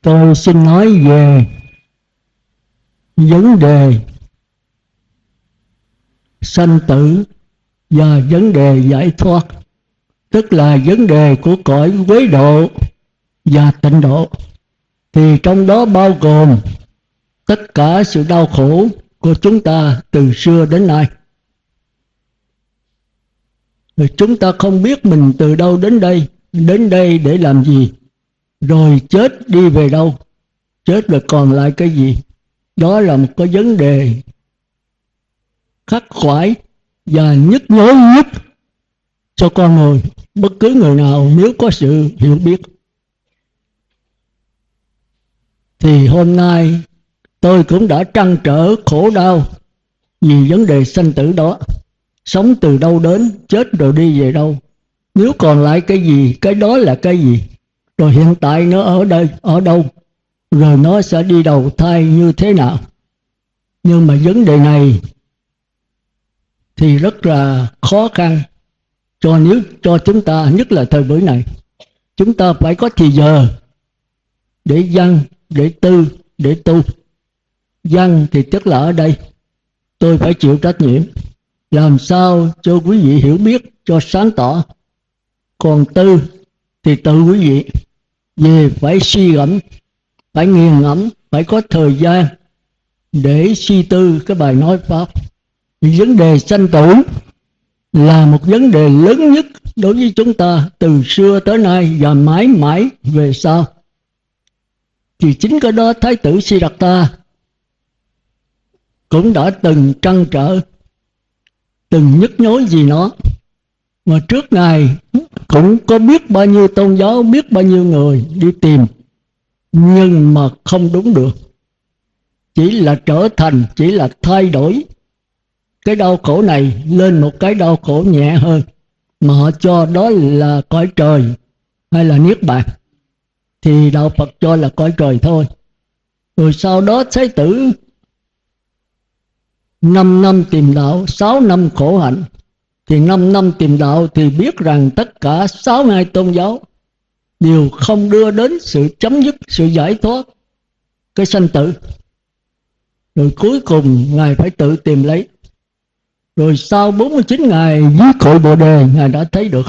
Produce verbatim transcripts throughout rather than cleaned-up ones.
Tôi xin nói về vấn đề sanh tử và vấn đề giải thoát, tức là vấn đề của cõi quế độ và tịnh độ. Thì trong đó bao gồm tất cả sự đau khổ của chúng ta từ xưa đến nay. Rồi chúng ta không biết mình từ đâu đến đây, đến đây để làm gì, rồi chết đi về đâu, chết rồi còn lại cái gì. Đó là một cái vấn đề khắc khoải và nhức nhối nhất cho con người, bất cứ người nào nếu có sự hiểu biết. Thì hôm nay tôi cũng đã trăn trở khổ đau vì vấn đề sanh tử đó. Sống từ đâu đến, chết rồi đi về đâu, nếu còn lại cái gì, cái đó là cái gì, rồi hiện tại nó ở đây, ở đâu, rồi nó sẽ đi đầu thai như thế nào. Nhưng mà vấn đề này thì rất là khó khăn cho nếu cho chúng ta, nhất là thời buổi này. Chúng ta phải có thì giờ để văn, để tư, để tu. Văn thì tức là ở đây tôi phải chịu trách nhiệm làm sao cho quý vị hiểu biết, cho sáng tỏ. Còn tư thì tự quý vị về phải suy gẫm, phải nghiền ngẫm, phải có thời gian để suy tư cái bài nói pháp. Vấn đề sanh tử là một vấn đề lớn nhất đối với chúng ta từ xưa tới nay và mãi mãi về sau. Thì chính cái đó Thái tử Siddhartha cũng đã từng trăn trở, từng nhức nhối gì nó. Mà trước Ngài cũng có biết bao nhiêu tôn giáo, biết bao nhiêu người đi tìm, nhưng mà không đúng được. Chỉ là trở thành, chỉ là thay đổi cái đau khổ này lên một cái đau khổ nhẹ hơn, mà họ cho đó là cõi trời hay là niết bàn. Thì đạo Phật cho là cõi trời thôi. Rồi sau đó Thái tử năm năm tìm đạo, sáu năm khổ hạnh. Thì năm năm tìm đạo thì biết rằng tất cả sáu ngai tôn giáo đều không đưa đến sự chấm dứt, sự giải thoát cái sanh tử. Rồi cuối cùng Ngài phải tự tìm lấy. Rồi sau bốn mươi chín ngày dưới cội Bồ Đề, Ngài đã thấy được.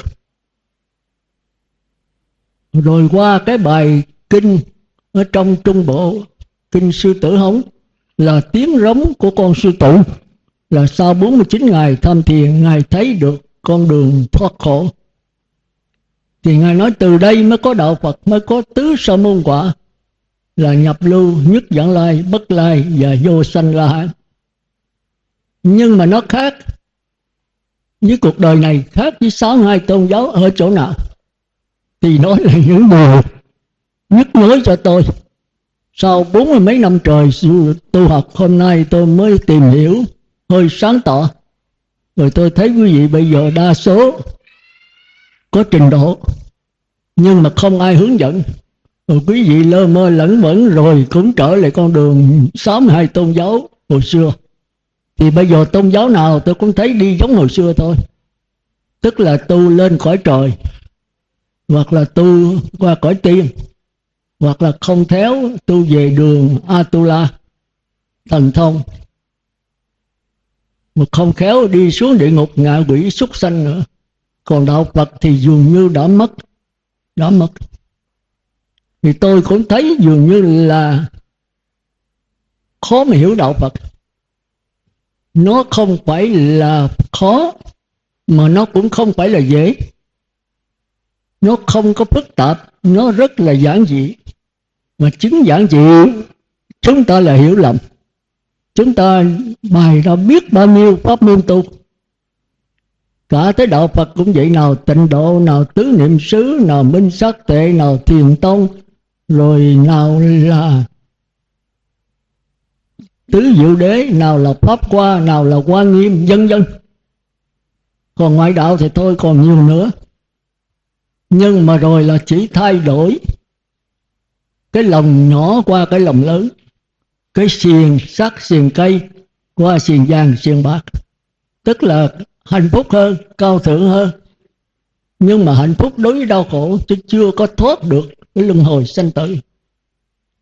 Rồi qua cái bài kinh ở trong Trung Bộ, kinh Sư Tử Hống, là tiếng rống của con sư tử, là sau bốn mươi chín ngày tham thiền Ngài thấy được con đường thoát khổ. Thì Ngài nói từ đây mới có đạo Phật, mới có tứ sa môn quả, là nhập lưu, nhất vãng lai, bất lai và vô sanh la hán. Nhưng mà nó khác với cuộc đời này, khác với sáu hai tôn giáo ở chỗ nào? Thì nói là những điều nhức nhối cho tôi. Sau bốn mươi mấy năm trời tu học, hôm nay tôi mới tìm hiểu hơi sáng tỏ. Rồi tôi thấy quý vị bây giờ đa số có trình độ, nhưng mà không ai hướng dẫn. Rồi quý vị lơ mơ lẫn vẫn, rồi cũng trở lại con đường sáu mươi hai tôn giáo hồi xưa. Thì bây giờ tôn giáo nào tôi cũng thấy đi giống hồi xưa thôi. Tức là tu lên cõi trời, hoặc là tu qua cõi tiên, hoặc là không khéo tu về đường Atula, thần thông. Mà không khéo đi xuống địa ngục ngạ quỷ súc sanh nữa. Còn đạo Phật thì dường như đã mất, đã mất. Thì tôi cũng thấy dường như là khó mà hiểu đạo Phật. Nó không phải là khó, mà nó cũng không phải là dễ. Nó không có phức tạp, nó rất là giản dị. Mà chính giản dị chúng ta là hiểu lầm. Chúng ta bày ra biết bao nhiêu pháp môn tu. Cả tới đạo Phật cũng vậy, nào tịnh độ, nào tứ niệm xứ, nào minh sát tệ, nào thiền tông, rồi nào là tứ diệu đế, nào là pháp hoa, nào là Quan Nghiêm, vân vân. Còn ngoại đạo thì thôi còn nhiều nữa. Nhưng mà rồi là chỉ thay đổi cái lòng nhỏ qua cái lòng lớn, cái xiềng sắt xiềng cây qua xiềng vàng xiềng bạc. Tức là hạnh phúc hơn, cao thượng hơn. Nhưng mà hạnh phúc đối với đau khổ chứ chưa có thoát được cái luân hồi sanh tử.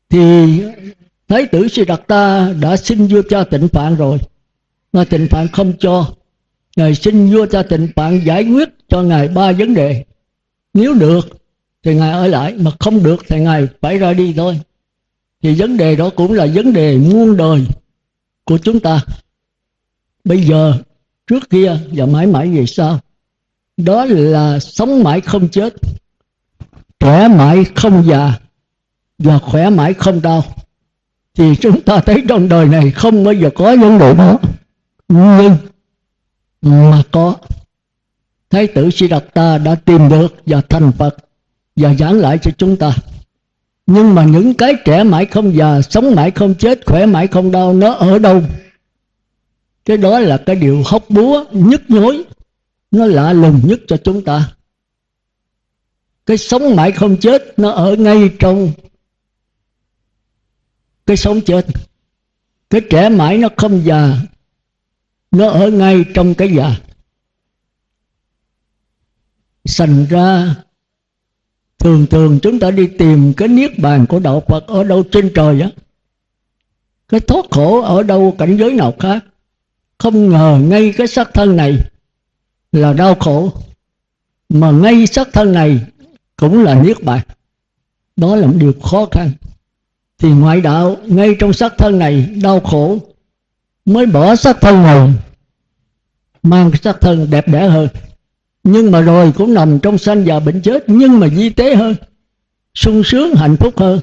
Thì Thái tử Siddhartha đã xin vua cha Tịnh Phạn rồi, mà Tịnh Phạn không cho. Ngài xin vua cha Tịnh Phạn giải quyết cho ngài ba vấn đề. Nếu được thì ngài ở lại, mà không được thì ngài phải ra đi thôi. Thì vấn đề đó cũng là vấn đề muôn đời của chúng ta, bây giờ, trước kia và mãi mãi về sau. Đó là sống mãi không chết, trẻ mãi không già, và khỏe mãi không đau. Thì chúng ta thấy trong đời này không bao giờ có vấn đề đó, nhưng mà có. Thái tử Siddhartha đã tìm được và thành Phật và giảng lại cho chúng ta. Nhưng mà những cái trẻ mãi không già, sống mãi không chết, khỏe mãi không đau, nó ở đâu? Cái đó là cái điều hóc búa, nhức nhối, nó lạ lùng nhất cho chúng ta. Cái sống mãi không chết nó ở ngay trong cái sống chết. Cái trẻ mãi nó không già, nó ở ngay trong cái già. Thành ra thường thường chúng ta đi tìm cái niết bàn của đạo Phật ở đâu trên trời á, cái thoát khổ ở đâu cảnh giới nào khác. Không ngờ ngay cái xác thân này là đau khổ, mà ngay xác thân này cũng là niết bàn. Đó là một điều khó khăn. Thì ngoại đạo ngay trong xác thân này đau khổ, mới bỏ xác thân này, mang cái xác thân đẹp đẽ hơn. Nhưng mà rồi cũng nằm trong sanh già bệnh chết, nhưng mà vi tế hơn, sung sướng hạnh phúc hơn.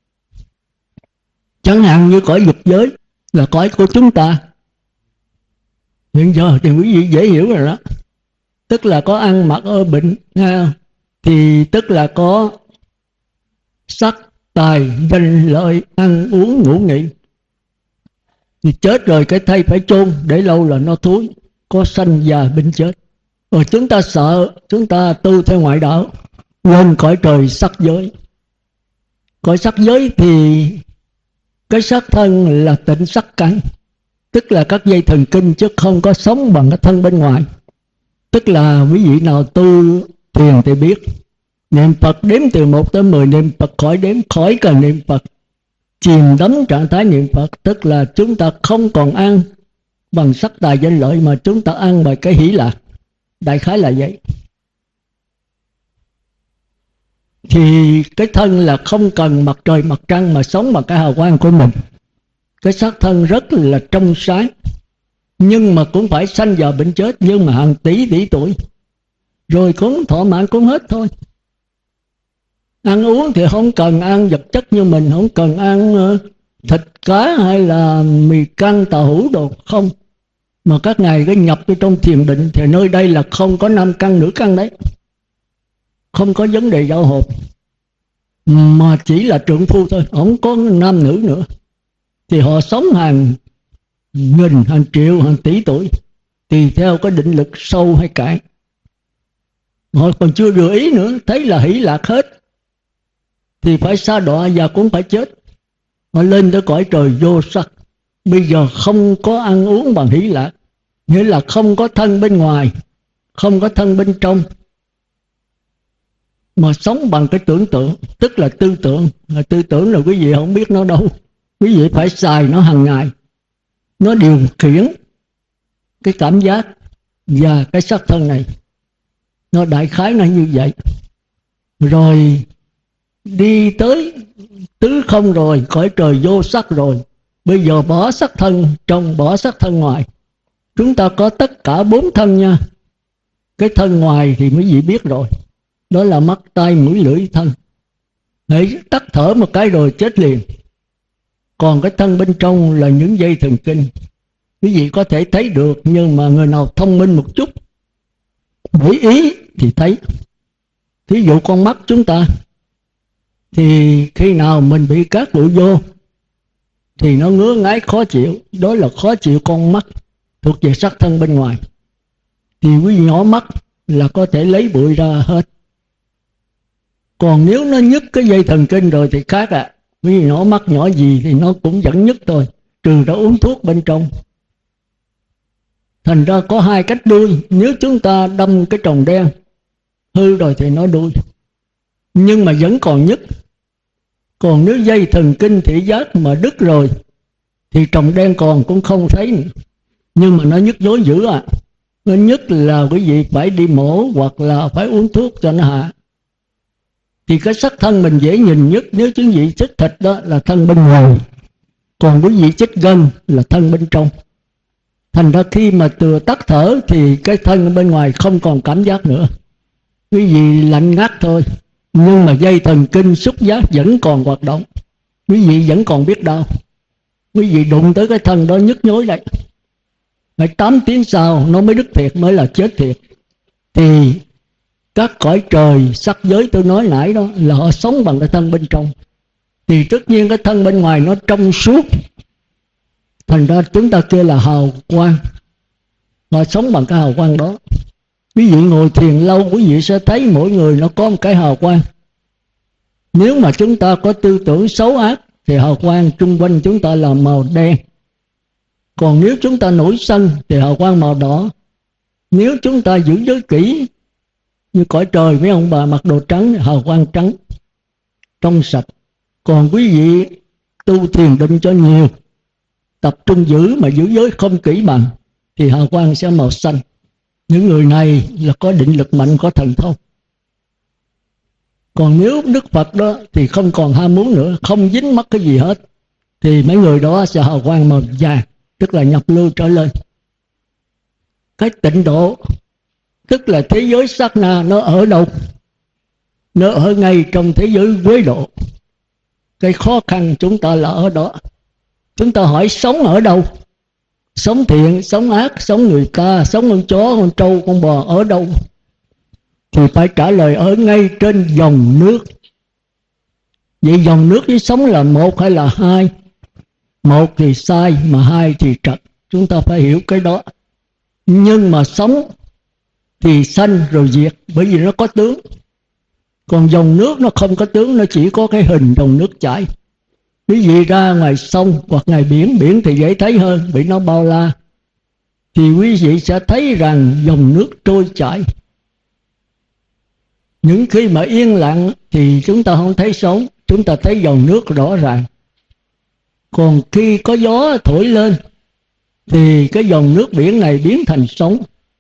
Chẳng hạn như cõi dục giới là cõi của chúng ta. Hiện giờ thì quý vị dễ hiểu rồi đó. Tức là có ăn mặc ở bệnh, thì tức là có sắc, tài, danh, lợi, ăn uống, ngủ nghỉ. Thì chết rồi cái thây phải chôn, để lâu là nó thúi, có sanh già bệnh chết. Rồi chúng ta sợ, chúng ta tu theo ngoại đạo, lên cõi trời sắc giới. Cõi sắc giới thì cái xác thân là tịnh sắc căn, tức là các dây thần kinh, chứ không có sống bằng cái thân bên ngoài. Tức là quý vị nào tu thiền thì biết, niệm Phật đếm từ một tới mười, niệm Phật khỏi đếm, khỏi cần niệm Phật, chìm đắm trạng thái niệm Phật. Tức là chúng ta không còn ăn bằng sắc tài danh lợi, mà chúng ta ăn bằng cái hỷ lạc. Đại khái là vậy. Thì cái thân là không cần mặt trời mặt trăng, mà sống bằng cái hào quang của mình. Cái xác thân rất là trong sáng, nhưng mà cũng phải sanh già bệnh chết, nhưng mà hàng tỷ tỷ tuổi, rồi cũng thọ mạng cũng hết thôi. Ăn uống thì không cần ăn vật chất như mình, không cần ăn thịt cá hay là mì căng tàu hũ đồ, không. Mà các ngài cái nhập vô trong thiền định, thì nơi đây là không có nam căn nữ căn đấy, không có vấn đề giao hợp, mà chỉ là trượng phu thôi, không có nam nữ nữa. Thì họ sống hàng nghìn, hàng triệu, hàng tỷ tuổi, tùy theo cái định lực sâu hay cạn. Họ còn chưa vừa ý nữa, thấy là hỷ lạc hết thì phải sa đọa và cũng phải chết. Họ lên tới cõi trời vô sắc, bây giờ không có ăn uống bằng hỷ lạc, nghĩa là không có thân bên ngoài, không có thân bên trong, mà sống bằng cái tưởng tượng, tức là tư tưởng. Mà tư tưởng là quý vị không biết nó đâu, quý vị phải xài nó hàng ngày. Nó điều khiển cái cảm giác và cái xác thân này. Nó đại khái là như vậy. Rồi đi tới tứ không rồi, cõi trời vô sắc rồi, bây giờ bỏ sắc thân trong, bỏ sắc thân ngoài. Chúng ta có tất cả bốn thân nha. Cái thân ngoài thì quý vị biết rồi, đó là mắt, tai, mũi, lưỡi, thân. Hãy tắt thở một cái rồi chết liền. Còn cái thân bên trong là những dây thần kinh, quý vị có thể thấy được, nhưng mà người nào thông minh một chút, để ý thì thấy. Thí dụ con mắt chúng ta, thì khi nào mình bị cát bụi vô thì nó ngứa ngáy khó chịu, đó là khó chịu con mắt, thuộc về sắc thân bên ngoài. Thì quý vị nhỏ mắt là có thể lấy bụi ra hết. Còn nếu nó nhức cái dây thần kinh rồi thì khác ạ. À. Quý vị nhỏ mắt nhỏ gì thì nó cũng vẫn nhức thôi, trừ ra uống thuốc bên trong. Thành ra có hai cách đuôi. Nếu chúng ta đâm cái tròng đen hư rồi thì nó đuôi, nhưng mà vẫn còn nhức. Còn nếu dây thần kinh thị giác mà đứt rồi thì tròng đen còn cũng không thấy nữa. Nhưng mà nó nhức nhối dữ à. Nó nhất là quý vị phải đi mổ hoặc là phải uống thuốc cho nó hạ. Thì cái sắc thân mình dễ nhìn nhất nếu quý vị chích thịt đó là thân bên ngoài, còn quý vị chích gân là thân bên trong. Thành ra khi mà từ tắt thở thì cái thân bên ngoài không còn cảm giác nữa, quý vị lạnh ngắt thôi. Nhưng mà dây thần kinh xúc giác vẫn còn hoạt động, quý vị vẫn còn biết đau. Quý vị đụng tới cái thân đó nhức nhối đấy, phải tám tiếng sau nó mới đứt thiệt, mới là chết thiệt. Thì các cõi trời sắc giới tôi nói nãy đó là họ sống bằng cái thân bên trong. Thì tất nhiên cái thân bên ngoài nó trong suốt, thành ra chúng ta kêu là hào quang. Họ sống bằng cái hào quang đó. Quý vị ngồi thiền lâu, quý vị sẽ thấy mỗi người nó có một cái hào quang. Nếu mà chúng ta có tư tưởng xấu ác thì hào quang chung quanh chúng ta là màu đen. Còn nếu chúng ta nổi sân thì hào quang màu đỏ. Nếu chúng ta giữ giới kỹ như cõi trời mấy ông bà mặc đồ trắng, hào quang trắng, trong sạch. Còn quý vị tu thiền định cho nhiều, tập trung giữ mà giữ giới không kỹ bằng thì hào quang sẽ màu xanh. Những người này là có định lực mạnh, có thần thông. Còn nếu Đức Phật đó thì không còn ham muốn nữa, không dính mắc cái gì hết, thì mấy người đó sẽ hào quang màu vàng, tức là nhập lưu trở lên. Cái tịnh độ, tức là thế giới sát na, nó ở đâu? Nó ở ngay trong thế giới quế độ. Cái khó khăn chúng ta là ở đó. Chúng ta hỏi sống ở đâu? Sống thiện, sống ác, sống người ta, sống con chó, con trâu, con bò, ở đâu? Thì phải trả lời ở ngay trên dòng nước. Vậy dòng nước với sống là một hay là hai? Một thì sai, mà hai thì trật. Chúng ta phải hiểu cái đó. Nhưng mà sống thì sanh rồi diệt, bởi vì nó có tướng. Còn dòng nước nó không có tướng, nó chỉ có cái hình dòng nước chảy. Quý vị ra ngoài sông hoặc ngoài biển, biển thì dễ thấy hơn vì nó bao la, thì quý vị sẽ thấy rằng dòng nước trôi chảy. Những khi mà yên lặng thì chúng ta không thấy sóng, chúng ta thấy dòng nước rõ ràng. Còn khi có gió thổi lên thì cái dòng nước biển này biến thành sóng.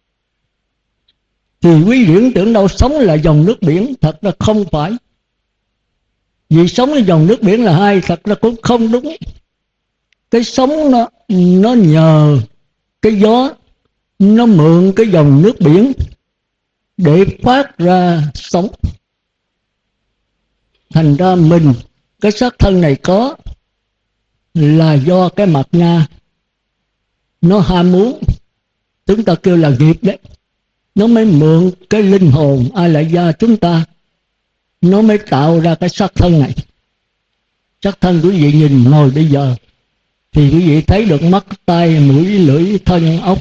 Thì quý vị tưởng đâu sóng là dòng nước biển, thật ra không phải. Vì sóng với dòng nước biển là hai, thật ra cũng không đúng. Cái sóng nó, nó nhờ cái gió, nó mượn cái dòng nước biển để phát ra sóng. Thành ra mình, cái xác thân này có là do cái mặt na nó ham muốn, chúng ta kêu là nghiệp đấy. Nó mới mượn cái linh hồn ai lại gia chúng ta, nó mới tạo ra cái xác thân này. Xác thân quý vị nhìn ngồi bây giờ thì quý vị thấy được mắt, tai, mũi, lưỡi, thân, ốc.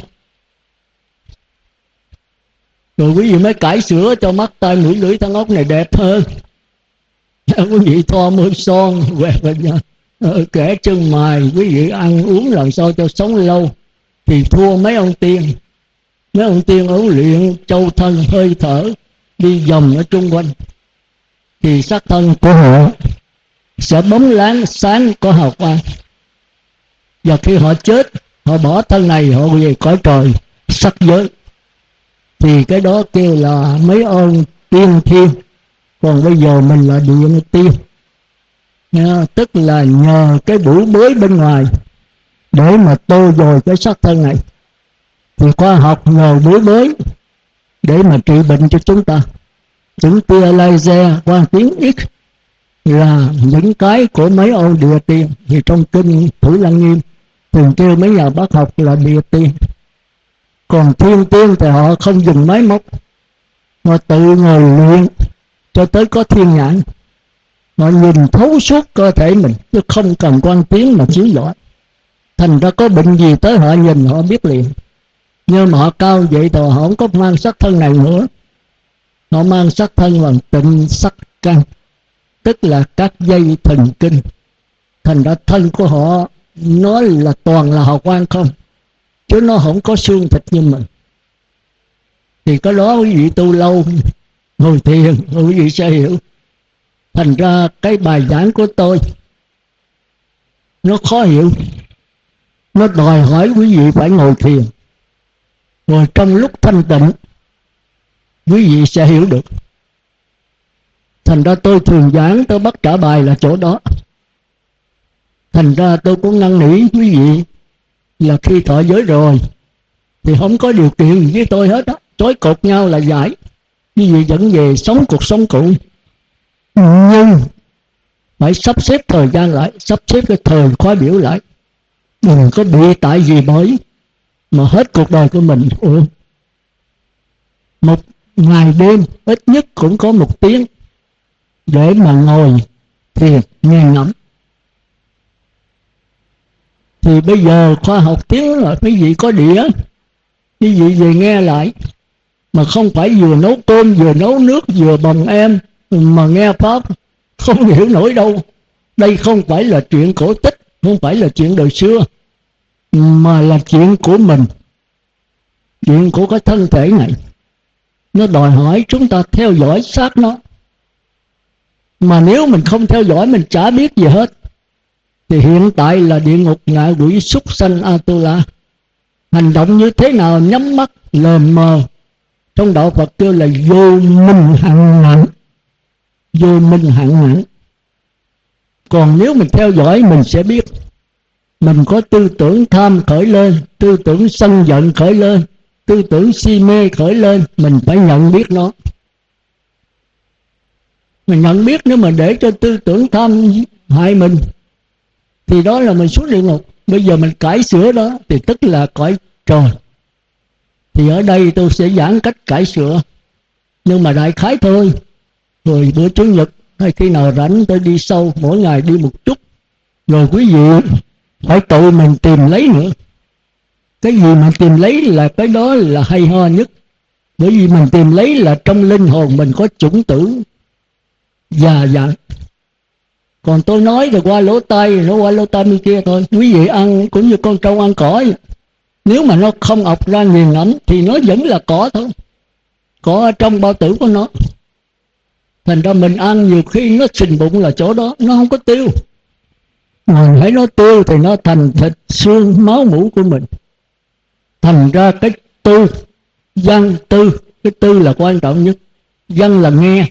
Rồi quý vị mới cải sửa cho mắt, tai, mũi, lưỡi, thân, ốc này đẹp hơn. Quý vị thoa môi son, quẹt vào nhà, kẻ chân mày, quý vị ăn uống làm sao cho sống lâu thì thua mấy ông tiên. Mấy ông tiên ấu luyện châu thân hơi thở đi vòng ở trung quanh, thì xác thân của họ sẽ bóng láng sáng có hào quang. Và khi họ chết, họ bỏ thân này họ về cõi trời sắc giới, thì cái đó kêu là mấy ông tiên thiên. Còn bây giờ mình là điện tiên. Nha, tức là nhờ cái bủi bới bên ngoài để mà tô dồi cái xác thân này. Thì khoa học nhờ bủi bới để mà trị bệnh cho chúng ta. Chữ tia laser, quang tiến X là những cái của mấy ông địa tiên. Thì trong kinh Thủ Lăng Nghiêm thường kêu mấy nhà bác học là địa tiên. Còn thiên tiên thì họ không dùng máy móc, họ tự ngồi luyện cho tới có thiên nhãn, họ nhìn thấu suốt cơ thể mình, chứ không cần quang tiến mà chiếu rõ. Thành ra có bệnh gì tới họ nhìn họ biết liền. Nhưng mà họ cao vậy thì họ không có mang sắc thân này nữa, họ mang sắc thân bằng tịnh sắc căn, tức là các dây thần kinh. Thành ra thân của họ nó là toàn là hào quang không, chứ nó không có xương thịt như mình. Thì cái đó quý vị tu lâu ngồi thiền quý vị sẽ hiểu. Thành ra cái bài giảng của tôi nó khó hiểu, nó đòi hỏi quý vị phải ngồi thiền, rồi trong lúc thanh tịnh quý vị sẽ hiểu được. Thành ra tôi thường giảng, tôi bắt trả bài là chỗ đó. Thành ra tôi cũng năn nỉ quý vị là khi thọ giới rồi thì không có điều kiện gì với tôi hết á, trói cột nhau là giải, quý vị vẫn về sống cuộc sống cũ, nhưng phải sắp xếp thời gian lại, sắp xếp cái thời khóa biểu lại, đừng có bị tại gì bởi mà hết cuộc đời của mình. Ủa, một ngày đêm ít nhất cũng có một tiếng để mà ngồi thiền nghiền ngẫm. Thì bây giờ khoa học tiến là quý vị có đĩa, quý vị về nghe lại, mà không phải vừa nấu cơm vừa nấu nước vừa bồng em mà nghe pháp, không hiểu nổi đâu. Đây không phải là chuyện cổ tích, không phải là chuyện đời xưa, mà là chuyện của mình, chuyện của cái thân thể này. Nó đòi hỏi chúng ta theo dõi sát nó. Mà nếu mình không theo dõi, mình chả biết gì hết, thì hiện tại là địa ngục, ngạ quỷ, súc sanh, Atula. Hành động như thế nào nhắm mắt lờ mờ, trong đạo Phật kêu là vô minh hạng nặng, vô minh hạng nặng. Còn nếu mình theo dõi mình sẽ biết mình có tư tưởng tham khởi lên, tư tưởng sân giận khởi lên, tư tưởng si mê khởi lên, mình phải nhận biết nó. Mình nhận biết, nếu mà để cho tư tưởng tham hại mình thì đó là mình xuống địa ngục. Bây giờ mình cải sửa đó thì tức là cõi trời. Thì ở đây tôi sẽ giảng cách cải sửa, nhưng mà đại khái thôi. Rồi bữa Chủ nhật hay khi nào rảnh tôi đi sâu, mỗi ngày đi một chút. Rồi quý vị phải tự mình tìm lấy nữa. Cái gì mà tìm lấy là cái đó là hay ho nhất. Bởi vì mình tìm lấy là trong linh hồn mình có chủng tử già dặn. Còn tôi nói rồi qua lỗ tai, nó qua lỗ tai bên kia thôi. Quý vị ăn cũng như con trâu ăn cỏ. Nếu mà nó không ọc ra nghiền ngẫm thì nó vẫn là cỏ thôi, cỏ ở trong bao tử của nó. Thành ra mình ăn nhiều khi nó sình bụng là chỗ đó, nó không có tiêu. Mình thấy nó tiêu thì nó thành thịt xương máu mũ của mình. Thành ra cái tư, văn tư, cái tư là quan trọng nhất. Văn là nghe,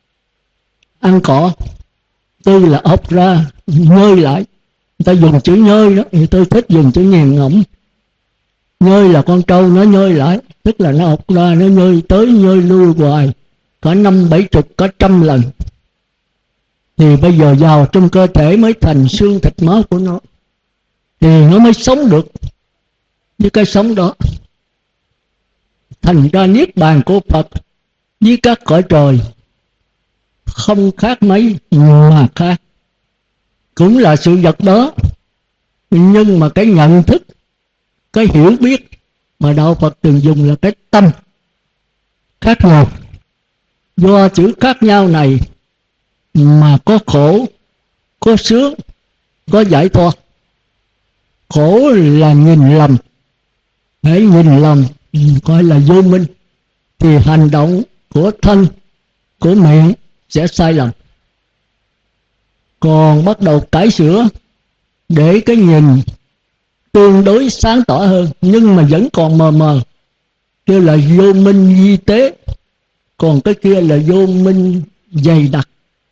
ăn cỏ. Tư là ốc ra, nhơi lại. Người ta dùng chữ nhơi đó, thì tôi thích dùng chữ nghiền ngẫm. Nhơi là con trâu nó nhơi lại, tức là nó ọc ra, nó nhơi tới nhơi lui hoài, cả năm bảy chục, cả trăm lần. Thì bây giờ vào trong cơ thể mới thành xương thịt máu của nó, thì nó mới sống được với cái sống đó. Thành ra niết bàn của Phật với các cõi trời không khác mấy mà khác, cũng là sự vật đó. Nhưng mà cái nhận thức, cái hiểu biết mà đạo Phật thường dùng là cái tâm khác nhau. Do chữ khác nhau này mà có khổ, có sướng, có giải thoát. Khổ là nhìn lầm, hãy nhìn lầm gọi là vô minh, thì hành động của thân, của miệng sẽ sai lầm. Còn bắt đầu cải sửa để cái nhìn tương đối sáng tỏ hơn, nhưng mà vẫn còn mờ mờ, kêu là vô minh vi tế. Còn cái kia là vô minh dày đặc.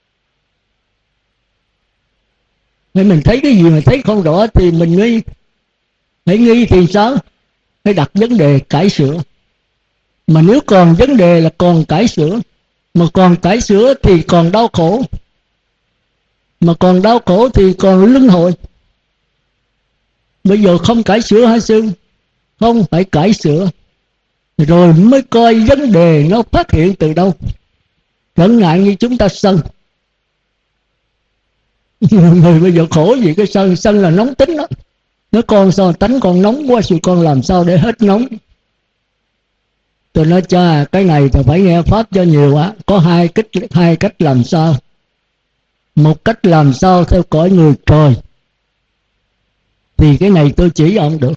Nếu mình thấy cái gì mà thấy không rõ thì mình nghi. Hãy nghi thì sao? Phải đặt vấn đề cải sửa. Mà nếu còn vấn đề là còn cải sửa, mà còn cải sửa thì còn đau khổ, mà còn đau khổ thì còn luân hồi. Bây giờ không cải sửa hả sư? Không, phải cải sửa rồi mới coi vấn đề nó phát hiện từ đâu. Chẳng hạn như chúng ta sân. Người bây giờ khổ gì cái sân? Sân là nóng tính đó. Nó con sao tánh con nóng quá, thì con làm sao để hết nóng? Tôi nói cha, cái này thì phải nghe pháp cho nhiều á. Có hai cách, hai cách làm sao. Một cách làm sao theo cõi người trời, thì cái này tôi chỉ ông được.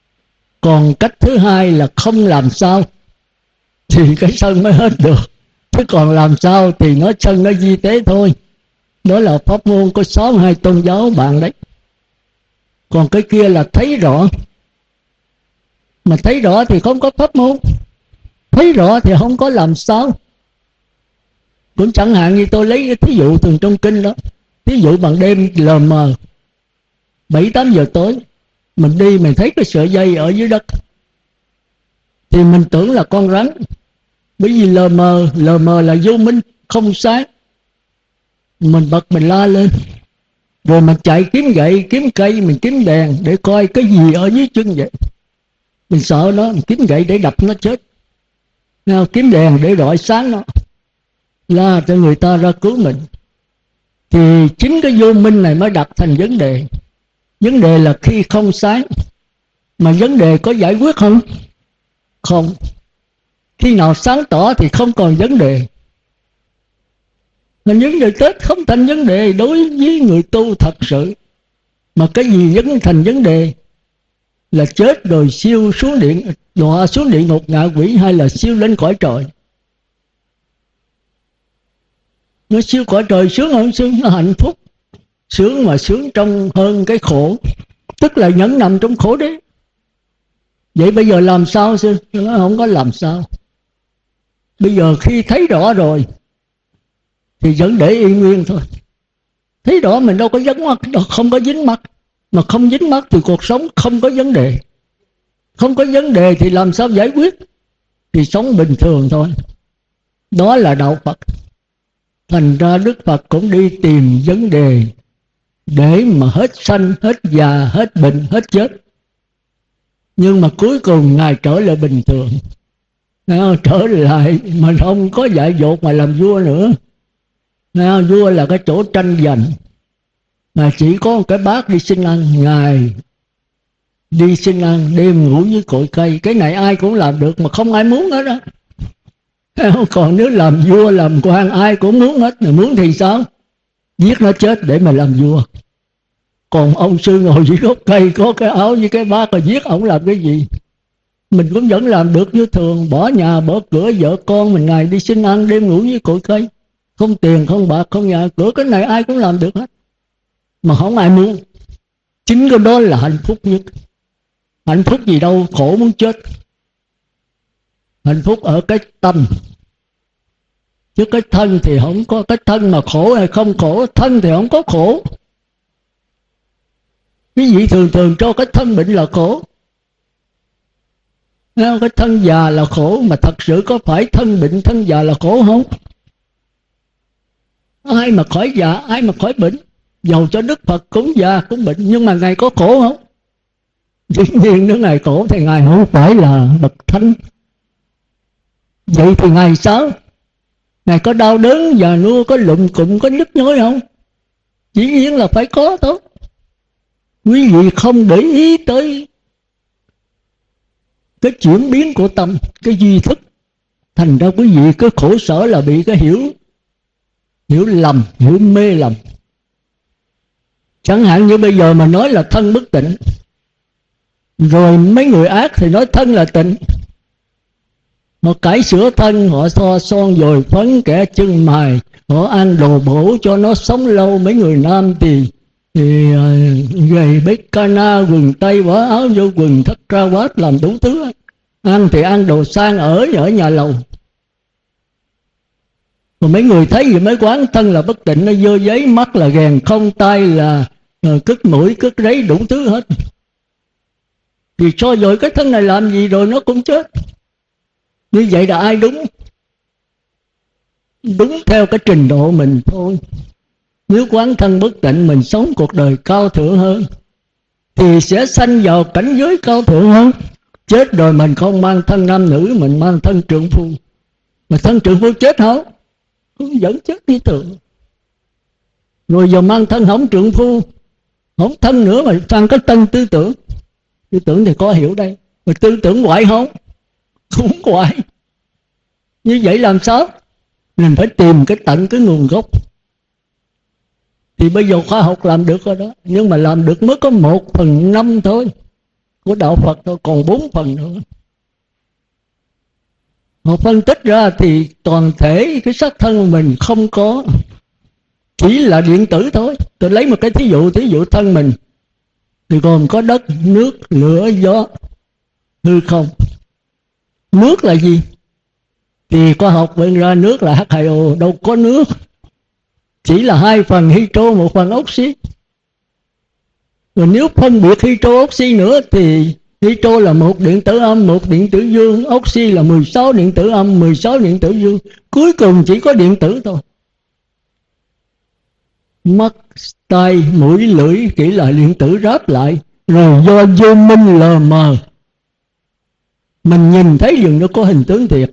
Còn cách thứ hai là không làm sao, thì cái sân mới hết được. Chứ còn làm sao thì nó sân nó di tế thôi. Đó là pháp môn có sáu hai tôn giáo bạn đấy. Còn cái kia là thấy rõ. Mà thấy rõ thì không có pháp môn, thấy rõ thì không có làm sao. Cũng chẳng hạn như tôi lấy cái thí dụ thường trong kinh đó. Thí dụ bằng đêm lờ mờ, bảy tám giờ tối, mình đi mình thấy cái sợi dây ở dưới đất, thì mình tưởng là con rắn. Bởi vì lờ mờ, lờ mờ là vô minh, không sáng. Mình bật mình la lên, rồi mình chạy kiếm gậy, kiếm cây, mình kiếm đèn để coi cái gì ở dưới chân vậy. Mình sợ nó, mình kiếm gậy để đập nó chết, kiếm đèn để rọi sáng nó, la cho người ta ra cứu mình. Thì chính cái vô minh này mới đặt thành vấn đề. Vấn đề là khi không sáng. Mà vấn đề có giải quyết không? Không. Khi nào sáng tỏ thì không còn vấn đề. Mà vấn đề Tết không thành vấn đề đối với người tu thật sự. Mà cái gì vẫn thành vấn đề? Là chết rồi siêu xuống điện, đọa xuống địa ngục ngạ quỷ, hay là siêu lên cõi trời. Nó siêu cõi trời sướng không sướng? Nó hạnh phúc. Sướng mà sướng trong hơn cái khổ, tức là nhẫn nằm trong khổ đấy. Vậy bây giờ làm sao sư? Nó không có làm sao. Bây giờ khi thấy rõ rồi thì vẫn để y nguyên thôi. Thấy rõ mình đâu có dính mắc, không có dính mắc. Mà không dính mắc thì cuộc sống không có vấn đề. Không có vấn đề thì làm sao giải quyết? Thì sống bình thường thôi. Đó là đạo Phật. Thành ra Đức Phật cũng đi tìm vấn đề để mà hết sanh, hết già, hết bệnh, hết chết. Nhưng mà cuối cùng Ngài trở lại bình thường. Nào, trở lại mà không có dại dột mà làm vua nữa. Nào, vua là cái chỗ tranh giành, mà chỉ có một cái bát đi xin ăn. Ngài đi xin ăn, đêm ngủ dưới cội cây. Cái này ai cũng làm được mà không ai muốn hết đó. Còn nếu làm vua làm quan ai cũng muốn hết. Mà muốn thì sao? Giết nó chết để mà làm vua. Còn ông sư ngồi dưới gốc cây, có cái áo với cái bát, rồi giết ổng làm cái gì? Mình cũng vẫn làm được như thường. Bỏ nhà bỏ cửa vợ con mình, ngày đi xin ăn, đêm ngủ dưới cội cây. Không tiền không bạc không nhà cửa, cái này ai cũng làm được hết. Mà không ai muốn. Chính cái đó là hạnh phúc nhất. Hạnh phúc gì đâu, khổ muốn chết. Hạnh phúc ở cái tâm. Chứ cái thân thì không có. Cái thân mà khổ hay không khổ, thân thì không có khổ. Quý vị thường thường cho cái thân bệnh là khổ. Cái thân già là khổ. Mà thật sự có phải thân bệnh thân già là khổ không? Ai mà khỏi già, ai mà khỏi bệnh? Dầu cho Đức Phật cũng già cũng bệnh, nhưng mà Ngài có khổ không? Dĩ nhiên nếu Ngài khổ thì Ngài không phải là bậc thánh. Vậy thì Ngài sao? Ngài có đau đớn già nua, có lụm cụm, có nhức nhối không? Dĩ nhiên là phải có thôi. Quý vị không để ý tới cái chuyển biến của tâm, cái duy thức. Thành ra quý vị cái khổ sở là bị cái hiểu hiểu lầm, hiểu mê lầm. Chẳng hạn như bây giờ mà nói là thân bất tịnh, rồi mấy người ác thì nói thân là tịnh. Họ cải sửa thân, họ thoa son dồi phấn, kẻ chân mài, họ ăn đồ bổ cho nó sống lâu. Mấy người nam thì thì uh, gầy bếp cana, quần tây bỏ áo vô quần, thắt ra quát, làm đủ thứ. Ăn thì ăn đồ sang, ở ở nhà lầu. Còn mấy người thấy gì mấy quán thân là bất tịnh, nó dơ giấy, mắt là ghèn không, tay là uh, cứt mũi, cứt rấy, đủ thứ hết. Thì cho rồi cái thân này làm gì rồi nó cũng chết. Như vậy là ai đúng? Đúng theo cái trình độ mình thôi. Nếu quán thân bất tịnh, mình sống cuộc đời cao thượng hơn, thì sẽ sanh vào cảnh giới cao thượng hơn. Chết rồi mình không mang thân nam nữ, mình mang thân trượng phu. Mà thân trượng phu chết không? Vẫn chết như thường. Rồi giờ mang thân không trượng phu, không thân nữa, mà sang cái tân tư tưởng. Tư tưởng thì có hiểu đây. Mà tư tưởng ngoại không? Không ngoại. Như vậy làm sao? Mình phải tìm cái tận cái nguồn gốc. Thì bây giờ khoa học làm được rồi đó. Nhưng mà làm được mới có một phần năm thôi của đạo Phật thôi, còn bốn phần nữa. Họ phân tích ra thì toàn thể cái xác thân của mình không có, chỉ là điện tử thôi. Tôi lấy một cái thí dụ, thí dụ thân mình thì gồm có đất, nước, lửa, gió, hư không. Nước là gì? Thì khoa học nhận ra nước là hát hai o, đâu có nước, chỉ là hai phần hydro, một phần oxy. Rồi nếu phân biệt hydro oxy nữa thì hydro là một điện tử âm, một điện tử dương, oxy là mười sáu điện tử âm, mười sáu điện tử dương, cuối cùng chỉ có điện tử thôi. Mắt, tai, mũi, lưỡi chỉ là điện tử ráp lại, rồi do vô minh lờ mờ mình nhìn thấy dường nó có hình tướng thiệt.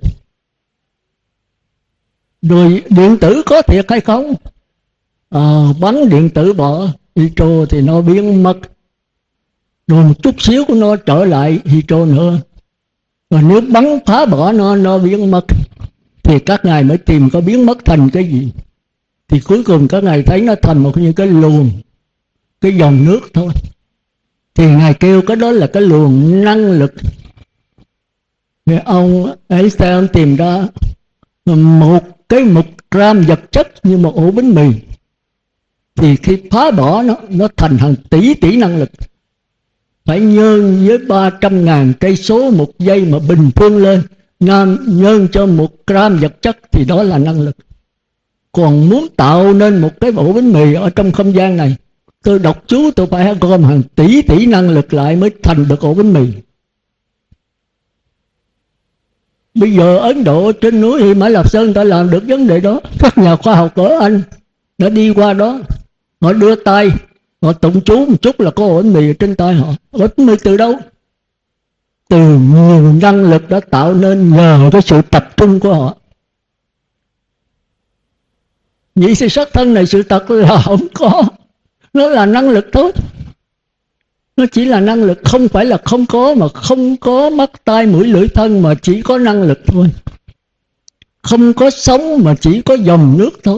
Rồi điện tử có thiệt hay không? À, bắn điện tử bỏ hydro thì nó biến mất, rồi một chút xíu của nó trở lại hydro nữa. Rồi nếu bắn phá bỏ nó, nó biến mất. Thì các ngài mới tìm có biến mất thành cái gì. Thì cuối cùng các ngài thấy nó thành một như cái luồng, cái dòng nước thôi. Thì ngài kêu cái đó là cái luồng năng lực. Thì ông Einstein tìm ra một cái một gram vật chất như một ổ bánh mì, thì khi phá bỏ nó, nó thành hàng tỷ tỷ năng lực. Phải nhân với ba trăm ngàn cây số một giây mà bình phương lên, nhân cho một gram vật chất thì đó là năng lực. Còn muốn tạo nên một cái ổ bánh mì ở trong không gian này, tôi đọc chú tôi phải gom hàng tỷ tỷ năng lực lại mới thành được ổ bánh mì. Bây giờ Ấn Độ trên núi Hy Mã Lạp Sơn người ta làm được vấn đề đó. Các nhà khoa học ở Anh đã đi qua đó, họ đưa tay, họ tụng chú một chút là có ổ bánh mì trên tay họ. Ổ bánh mì từ đâu? Từ nhiều năng lực đã tạo nên nhờ cái sự tập trung của họ. Vậy thì sắc thân này sự thật là không có, nó là năng lực thôi. Nó chỉ là năng lực, không phải là không có, mà không có mắt tai mũi lưỡi thân, mà chỉ có năng lực thôi. Không có sống mà chỉ có dòng nước thôi.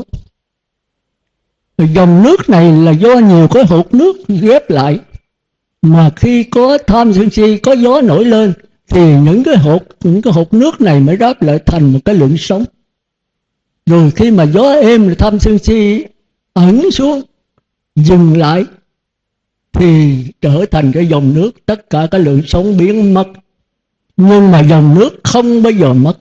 Dòng nước này là do nhiều cái hột nước ghép lại, mà khi có tham sân si, có gió nổi lên thì những cái hột những cái hột nước này mới đáp lại thành một cái lượng sống. Rồi khi mà gió êm thì tham sân si ẩn xuống, dừng lại, thì trở thành cái dòng nước, tất cả cái lượng sống biến mất. Nhưng mà dòng nước không bao giờ mất.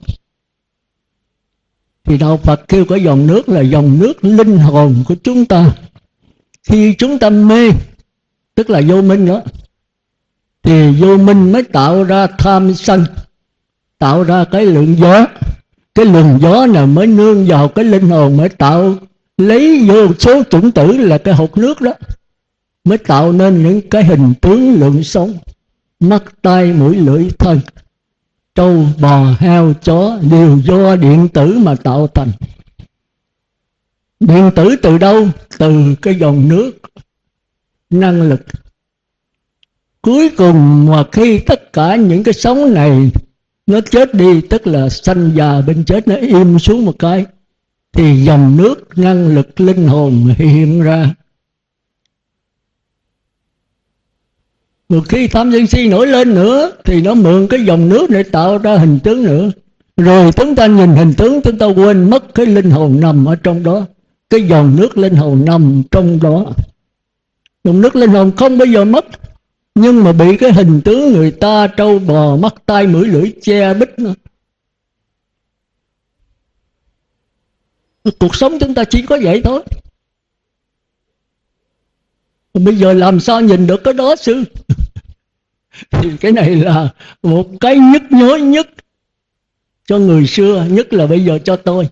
Thì Đạo Phật kêu cái dòng nước là dòng nước linh hồn của chúng ta. Khi chúng ta mê, tức là vô minh đó, thì vô minh mới tạo ra tham sân, tạo ra cái lượng gió. Cái luồng gió này mới nương vào cái linh hồn, mới tạo lấy vô số chủng tử là cái hột nước đó, mới tạo nên những cái hình tướng lượng sống. Mắt, tai, mũi, lưỡi, thân, trâu, bò, heo, chó đều do điện tử mà tạo thành. Điện tử từ đâu? Từ cái dòng nước năng lực. Cuối cùng mà khi tất cả những cái sống này nó chết đi, tức là sanh già bên chết nó im xuống một cái, thì dòng nước năng lực linh hồn hiện ra. Rồi khi tham sân si nổi lên nữa thì nó mượn cái dòng nước để tạo ra hình tướng nữa. Rồi chúng ta nhìn hình tướng, chúng ta quên mất cái linh hồn nằm ở trong đó. Cái dòng nước linh hồn nằm trong đó. Dòng nước linh hồn không bao giờ mất, nhưng mà bị cái hình tướng người ta, trâu bò, mắt tai mũi lưỡi che bít nữa. Cuộc sống chúng ta chỉ có vậy thôi. Bây giờ làm sao nhìn được cái đó sư? Thì cái này là một cái nhức nhối nhất cho người xưa, nhất là bây giờ cho tôi.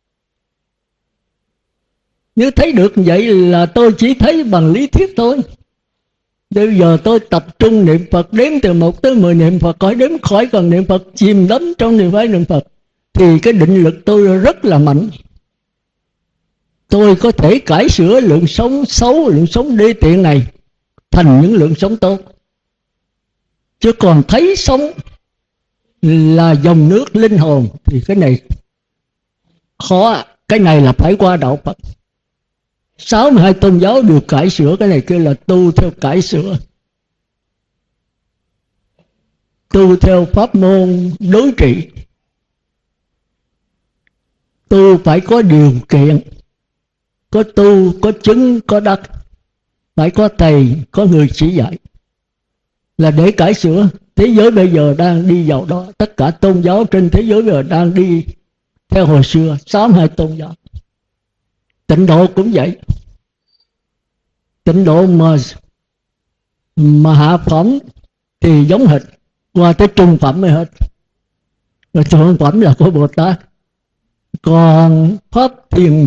Nếu thấy được vậy là tôi chỉ thấy bằng lý thuyết thôi. Bây giờ tôi tập trung niệm Phật, đếm từ một tới mười niệm Phật, khỏi đếm khỏi cần niệm Phật, chìm đắm trong niệm phái niệm Phật, thì cái định lực tôi rất là mạnh. Tôi có thể cải sửa lượng sống xấu, lượng sống đê tiện này thành những lượng sống tốt. Chứ còn thấy sống là dòng nước linh hồn thì cái này khó. Cái này là phải qua đạo Phật. sáu mươi hai tôn giáo đều cải sửa, cái này kêu là tu theo cải sửa, tu theo pháp môn đối trị. Tu phải có điều kiện, có tu, có chứng, có đắc, phải có thầy, có người chỉ dạy, là để cải sửa. Thế giới bây giờ đang đi vào đó. Tất cả tôn giáo trên thế giới bây giờ đang đi theo hồi xưa, sáu hai tôn giáo. Tịnh độ cũng vậy. Tịnh độ mà mà hạ phẩm thì giống hệt, qua tới trung phẩm mới hết. Rồi thượng phẩm là của Bồ Tát. Còn pháp thiền,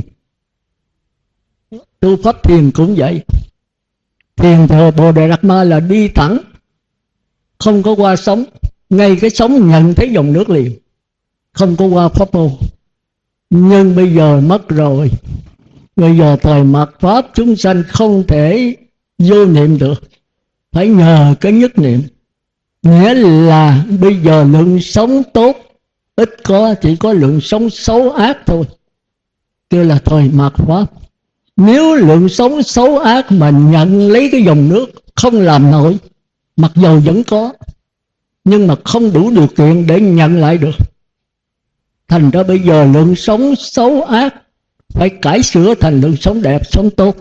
tu pháp thiền cũng vậy. Thiền thờ Bồ Đề Đạt Ma là đi thẳng, không có qua sóng. Ngay cái sóng nhận thấy dòng nước liền, không có qua pháp môn. Nhưng bây giờ mất rồi. Bây giờ thời mạt pháp chúng sanh không thể vô niệm được, phải nhờ cái nhất niệm. Nghĩa là bây giờ lượng sống tốt ít có, chỉ có lượng sống xấu ác thôi, kia là thời mạt pháp. Nếu lượng sống xấu ác mà nhận lấy cái dòng nước không làm nổi, mặc dầu vẫn có, nhưng mà không đủ điều kiện để nhận lại được. Thành ra bây giờ lượng sống xấu ác phải cải sửa thành lượng sống đẹp, sống tốt.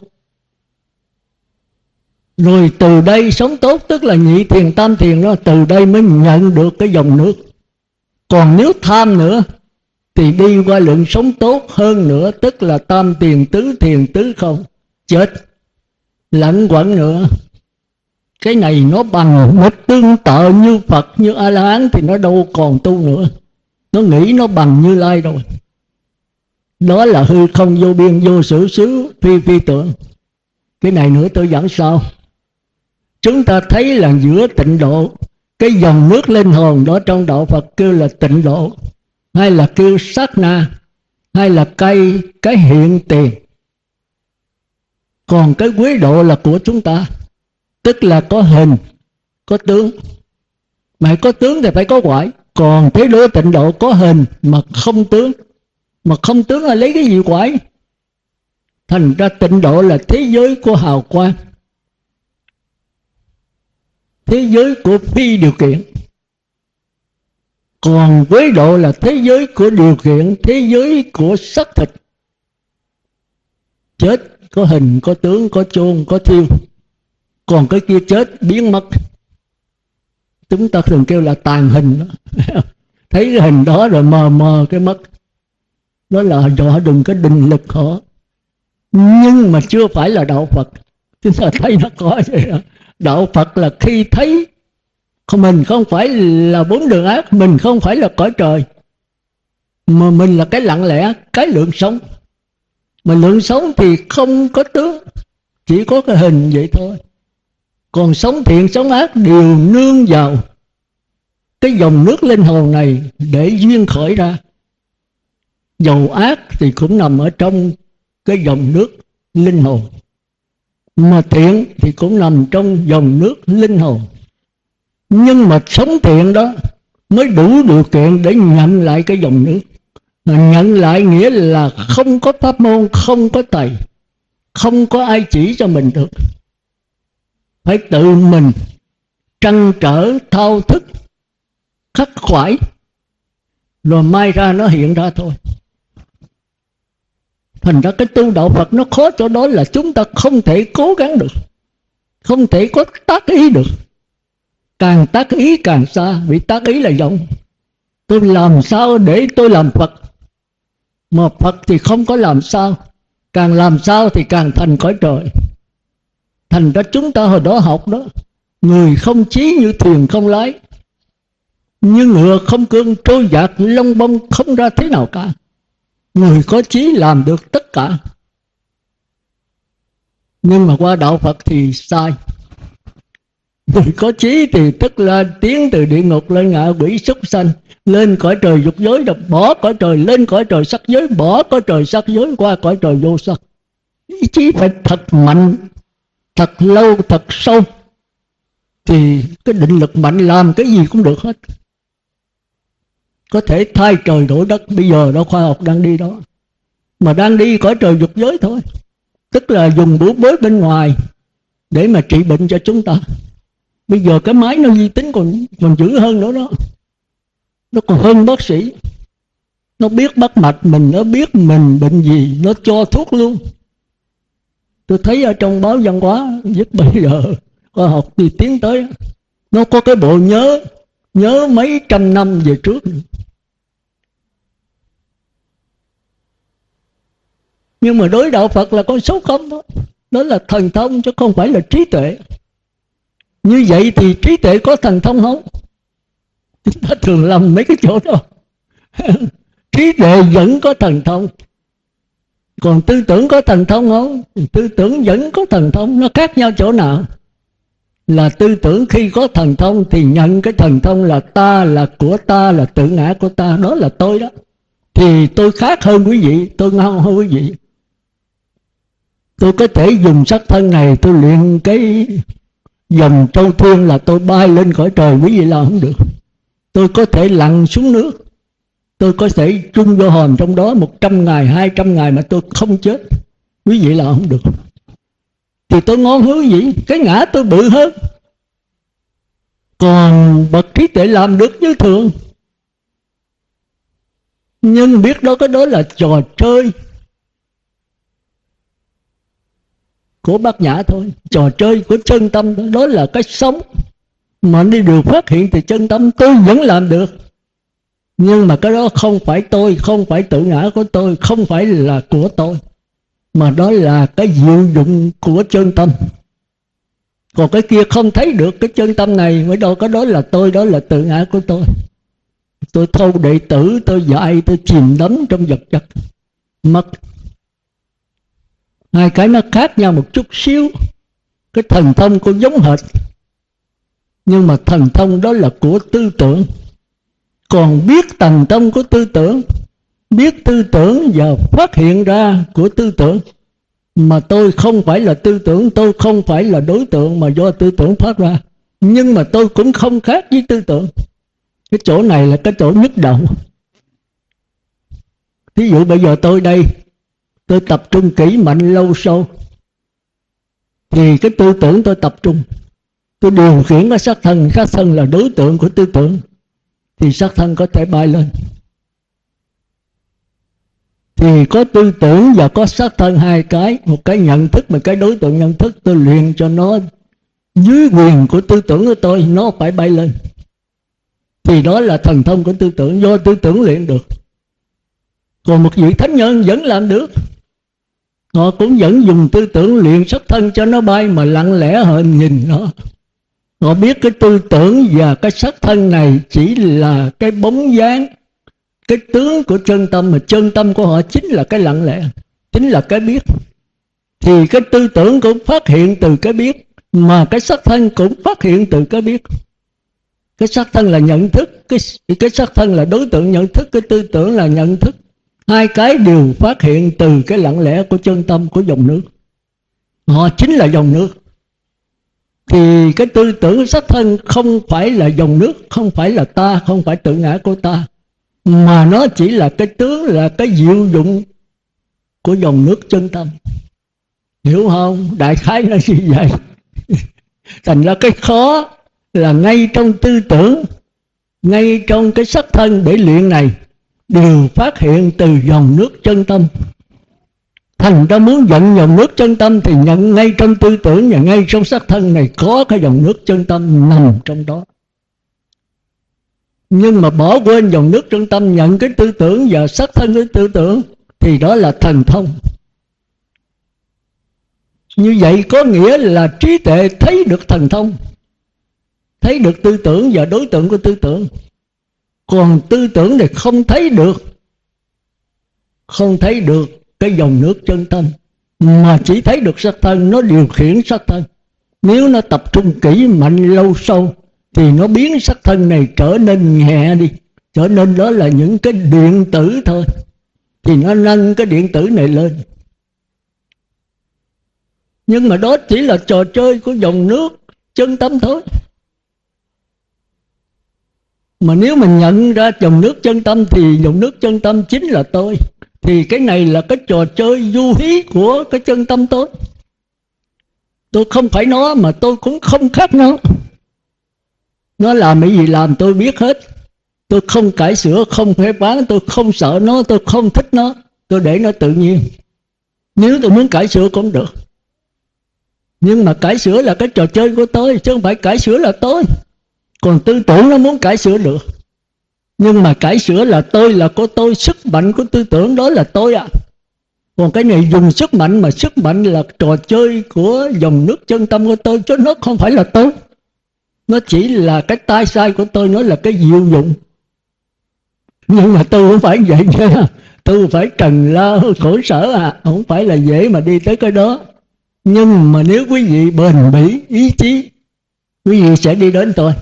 Rồi từ đây sống tốt, tức là nhị thiền tam thiền đó, từ đây mới nhận được cái dòng nước. Còn nếu tham nữa thì đi qua lượng sống tốt hơn nữa, tức là tam thiền, tứ thiền, tứ không, chết lẫn quẩn nữa. Cái này nó bằng, nó tương tự như Phật, như A-la-hán thì nó đâu còn tu nữa. Nó nghĩ nó bằng Như Lai rồi. Đó là hư không vô biên, vô sử xứ, phi phi tưởng. Cái này nữa tôi giảng sau. Chúng ta thấy là giữa tịnh độ, cái dòng nước linh hồn đó trong đạo Phật kêu là tịnh độ, hay là kêu sát na, hay là cây cái hiện tiền. Còn cái quế độ là của chúng ta, tức là có hình, có tướng. Mà có tướng thì phải có ngoại. Còn thế đối tịnh độ có hình mà không tướng. Mà không tướng là lấy cái gì quải? Thành ra tịnh độ là thế giới của hào quang, thế giới của phi điều kiện. Còn quế độ là thế giới của điều kiện, thế giới của xác thịt. Chết có hình, có tướng, có chôn, có thiêu. Còn cái kia chết biến mất. Chúng ta thường kêu là tàn hình đó. Thấy cái hình đó rồi mờ mờ cái mất. Đó là do đừng có định lực họ. Nhưng mà chưa phải là đạo Phật. Chúng ta thấy nó có vậy đó. Đạo Phật là khi thấy mình không phải là bốn đường ác, mình không phải là cõi trời, mà mình là cái lặng lẽ, cái lượng sống. Mà lượng sống thì không có tướng, chỉ có cái hình vậy thôi. Còn sống thiện sống ác đều nương vào cái dòng nước linh hồn này để duyên khởi ra. Dầu ác thì cũng nằm ở trong cái dòng nước linh hồn, mà thiện thì cũng nằm trong dòng nước linh hồn. Nhưng mà sống thiện đó mới đủ điều kiện để nhận lại cái dòng nước. Mà nhận lại nghĩa là không có pháp môn, không có thầy, không có ai chỉ cho mình được. Phải tự mình trăn trở, thao thức, khắc khoải, rồi mai ra nó hiện ra thôi. Thành ra cái tu đạo Phật nó khó chỗ đó là chúng ta không thể cố gắng được, không thể có tác ý được. Càng tác ý càng xa, vì tác ý là vọng. Tôi làm sao để tôi làm Phật, mà Phật thì không có làm sao. Càng làm sao thì càng thành cõi trời. Thành ra chúng ta hồi đó học đó, người không chí như thuyền không lái, như ngựa không cương trôi dạt lông bông không ra thế nào cả. Người có chí làm được tất cả. Nhưng mà qua đạo Phật thì sai. Người có chí thì tức là tiến từ địa ngục lên ngạ quỷ súc sanh, lên cõi trời dục giới, đập bỏ cõi trời, lên cõi trời sắc giới, bỏ cõi trời sắc giới, qua cõi trời vô sắc. Ý chí phải thật mạnh, thật lâu, thật sâu, thì cái định lực mạnh làm cái gì cũng được hết. Có thể thay trời đổi đất. Bây giờ đó khoa học đang đi đó, mà đang đi cõi trời dục giới thôi. Tức là dùng bủa bối bên ngoài để mà trị bệnh cho chúng ta. Bây giờ cái máy nó vi tính còn, còn dữ hơn nữa đó. Nó còn hơn bác sĩ. Nó biết bắt mạch mình, nó biết mình bệnh gì, nó cho thuốc luôn. Tôi thấy ở trong báo văn hóa giúp bây giờ khoa học thì tiến tới, nó có cái bộ nhớ, nhớ mấy trăm năm về trước. Nhưng mà đối đạo Phật là con số không đó. Đó là thần thông chứ không phải là trí tuệ. Như vậy thì trí tuệ có thần thông không? Chúng ta thường lầm mấy cái chỗ đó. Trí tuệ vẫn có thần thông. Còn tư tưởng có thần thông không? Tư tưởng vẫn có thần thông. Nó khác nhau chỗ nào? Là tư tưởng khi có thần thông thì nhận cái thần thông là ta, là của ta, là tự ngã của ta. Đó là tôi đó. Thì tôi khác hơn quý vị, tôi ngon hơn quý vị. Tôi có thể dùng sắc thân này tôi luyện cái dòng trâu thiên là tôi bay lên khỏi trời, quý vị làm không được. Tôi có thể lặn xuống nước, tôi có thể chung vô hòm trong đó một trăm ngày, hai trăm ngày mà tôi không chết, quý vị làm không được. Thì tôi ngon hơn quý vị, cái ngã tôi bự hơn. Còn bậc trí tuệ làm được như thường. Nhưng biết đó cái đó là trò chơi của Bát Nhã thôi. Trò chơi của chân tâm đó, đó là cái sống. Mà đi được phát hiện từ chân tâm, tôi vẫn làm được. Nhưng mà cái đó không phải tôi, không phải tự ngã của tôi, không phải là của tôi, mà đó là cái diệu dụng của chân tâm. Còn cái kia không thấy được cái chân tâm này, mới đâu có đó là tôi, đó là tự ngã của tôi. Tôi thâu đệ tử, tôi dạy, tôi chìm đắm trong vật chất. Mất. Hai cái nó khác nhau một chút xíu. Cái thần thông cũng giống hệt, nhưng mà thần thông đó là của tư tưởng. Còn biết thần thông của tư tưởng, biết tư tưởng và phát hiện ra của tư tưởng. Mà tôi không phải là tư tưởng, tôi không phải là đối tượng mà do tư tưởng phát ra. Nhưng mà tôi cũng không khác với tư tưởng. Cái chỗ này là cái chỗ nhức đầu. Ví dụ bây giờ tôi đây, tôi tập trung kỹ mạnh lâu sâu, thì cái tư tưởng tôi tập trung, tôi điều khiển cái sắc thân, sắc thân là đối tượng của tư tưởng, thì sắc thân có thể bay lên. Thì có tư tưởng và có sắc thân hai cái, một cái nhận thức, một cái đối tượng nhận thức. Tôi luyện cho nó dưới quyền của tư tưởng của tôi, nó phải bay lên. Thì đó là thần thông của tư tưởng, do tư tưởng luyện được. Còn một vị thánh nhân vẫn làm được. Họ cũng vẫn dùng tư tưởng luyện sắc thân cho nó bay, mà lặng lẽ họ nhìn nó. Họ biết cái tư tưởng và cái sắc thân này chỉ là cái bóng dáng, cái tướng của chân tâm, mà chân tâm của họ chính là cái lặng lẽ, chính là cái biết. Thì cái tư tưởng cũng phát hiện từ cái biết, mà cái sắc thân cũng phát hiện từ cái biết. Cái sắc thân là nhận thức, cái, cái sắc thân là đối tượng nhận thức, cái tư tưởng là nhận thức. Hai cái đều phát hiện từ cái lặng lẽ của chân tâm, của dòng nước. Họ chính là dòng nước. Thì cái tư tưởng sắc thân không phải là dòng nước, không phải là ta, không phải tự ngã của ta, mà nó chỉ là cái tướng, là cái diệu dụng của dòng nước chân tâm. Hiểu không? Đại khái nó như vậy. Thành ra cái khó là ngay trong tư tưởng, ngay trong cái sắc thân để luyện này, đều phát hiện từ dòng nước chân tâm. Thành ra muốn nhận dòng nước chân tâm thì nhận ngay trong tư tưởng và ngay trong sắc thân này có cái dòng nước chân tâm nằm trong đó. Nhưng mà bỏ quên dòng nước chân tâm, nhận cái tư tưởng và sắc thân cái tư tưởng, thì đó là thần thông. Như vậy có nghĩa là trí tuệ thấy được thần thông, thấy được tư tưởng và đối tượng của tư tưởng. Còn tư tưởng này không thấy được, không thấy được cái dòng nước chân tâm, mà chỉ thấy được sắc thân, nó điều khiển sắc thân. Nếu nó tập trung kỹ mạnh lâu sâu thì nó biến sắc thân này trở nên nhẹ đi, trở nên đó là những cái điện tử thôi, thì nó nâng cái điện tử này lên. Nhưng mà đó chỉ là trò chơi của dòng nước chân tâm thôi. Mà nếu mình nhận ra dòng nước chân tâm thì dòng nước chân tâm chính là tôi, thì cái này là cái trò chơi du hí của cái chân tâm tôi. Tôi không phải nó, mà tôi cũng không khác nó. Nó làm cái gì làm tôi biết hết. Tôi không cải sửa, không phê phán, tôi không sợ nó, tôi không thích nó, tôi để nó tự nhiên. Nếu tôi muốn cải sửa cũng được, nhưng mà cải sửa là cái trò chơi của tôi, chứ không phải cải sửa là tôi. Còn tư tưởng nó muốn cải sửa được, nhưng mà cải sửa là tôi, là của tôi, sức mạnh của tư tưởng đó là tôi ạ. À. Còn cái này dùng sức mạnh, mà sức mạnh là trò chơi của dòng nước chân tâm của tôi, chứ nó không phải là tôi. Nó chỉ là cái tay sai của tôi, nó là cái diệu dụng. Nhưng mà tôi không phải vậy nha. Tôi phải trần lao khổ sở à, không phải là dễ mà đi tới cái đó. Nhưng mà nếu quý vị bền bỉ, ý chí, quý vị sẽ đi đến tôi.